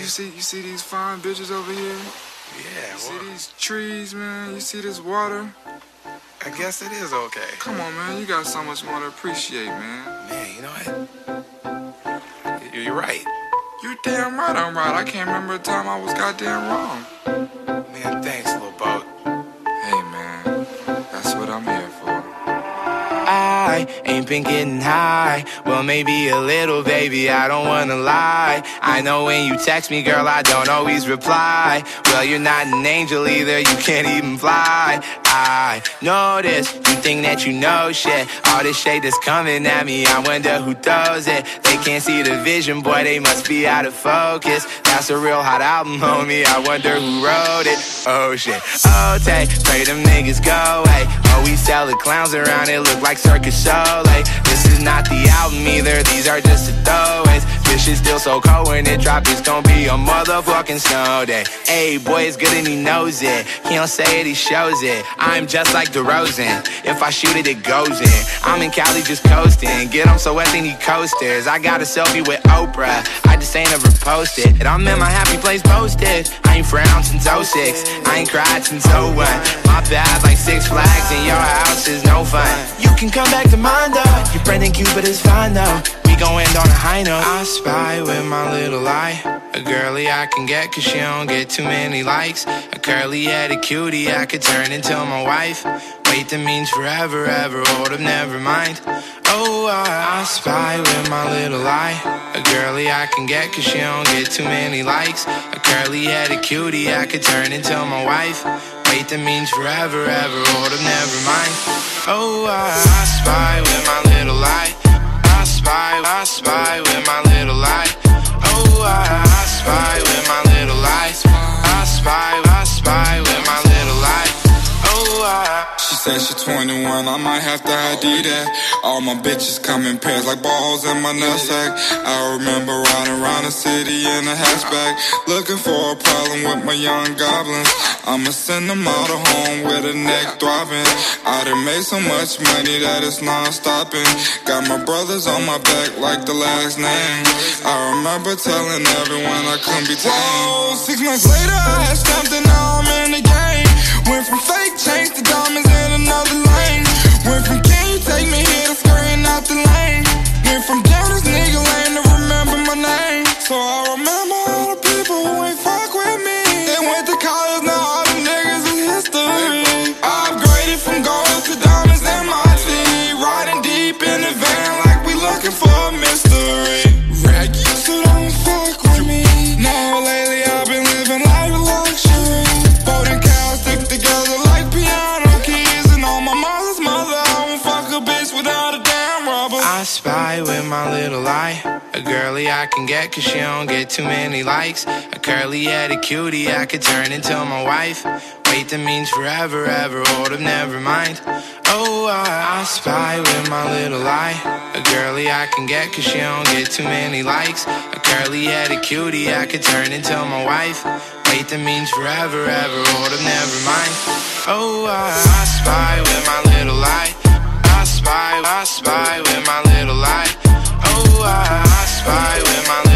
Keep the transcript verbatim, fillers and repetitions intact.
you see, you see these fine bitches over here? Yeah, you see well, these trees, man? You see this water? I guess it is okay. Come on, man. You got so much more to appreciate, man. Man, you know what? You're right. You damn right I'm right. I can't remember a time I was goddamn wrong. Man, thanks, little boat. Hey, man. That's what I'm here for. I ain't been getting high. Well, maybe a little, baby, I don't wanna lie. I know when you text me, girl, I don't always reply. Well, you're not an angel either, you can't even fly. I know this, you think that you know shit. All this shade that's coming at me, I wonder who throws it. They can't see the vision, boy, they must be out of focus. That's a real hot album, homie, I wonder who wrote it. Oh shit, oh take, pray them niggas go away. Oh, we sell the clowns around, it look like Circus Soleil. This is not the album either, these are just the throwaways. This shit's still so cold when it drop, it's gonna be a motherfucking snow day. Hey, boy, it's good and he knows it. He don't say it, he shows it. I'm just like DeRozan. If I shoot it, it goes in. I'm in Cali just coasting. Get him so wet, they need coasters. I got a selfie with Oprah. I just ain't ever posted. I'm in my happy place posted. I ain't frowned since oh six. I ain't cried since oh one. My bad like Six Flags and your house is no fun. You can come back to mine though. Your friend and Cupid is fine though. We gon' end on a high note. I spy with my little eye a girly I can get cause she don't get too many likes. A curly-headed cutie I could turn into my wife. Wait, that means forever, ever, hold up, never mind. Oh, I, I spy with my little eye a girly I can get cause she don't get too many likes. A curly-headed cutie I could turn into my wife. Wait, that means forever, ever, hold up, never mind. Oh, I, I spy with my little eye. I spy, I spy with my little eye. Oh, I, I spy with my little eye. I spy, I spy with my little eye. Oh, I. She said she twenty-one, I might have to I D that. All my bitches come in pairs like balls in my nutsack. I remember riding around the city in a hatchback, looking for a problem with my young goblins. I'ma send them all to home with a neck throbbing. I done made so much money that it's non-stopping. Got my brothers on my back like the last name. I remember telling everyone I couldn't be tamed. Whoa, six months later I had stamped and now I'm in the game. Went from fake chains to diamonds in another lane. Went from can you take me here to scurrying out the lane. Went from down this nigga lane to remember my name. So I remember all the people who ain't fuck with me. They went to college, now all the niggas is history. I upgraded from gold to diamonds in my team. Riding deep in the van like we looking for a mystery. Rag you so don't fuck with me. Now lately I've been living life of luxury. Boating cows stick together like piano keys. And on my mother's mother, I won't fuck a bitch without a damn rubber. I spy with my little eye a girly I can get cause she don't get too many likes. A curly-headed cutie I could turn into my wife. Wait, that means forever, ever, hold up, never mind. Oh, I, I spy with my little eye a girly I can get cause she don't get too many likes. A curly-headed cutie I could turn into my wife. Wait, that means forever, ever, hold up, never mind. Oh, I, I spy with my little eye. I spy, I spy with my little eye. Oh, I, I spy with my little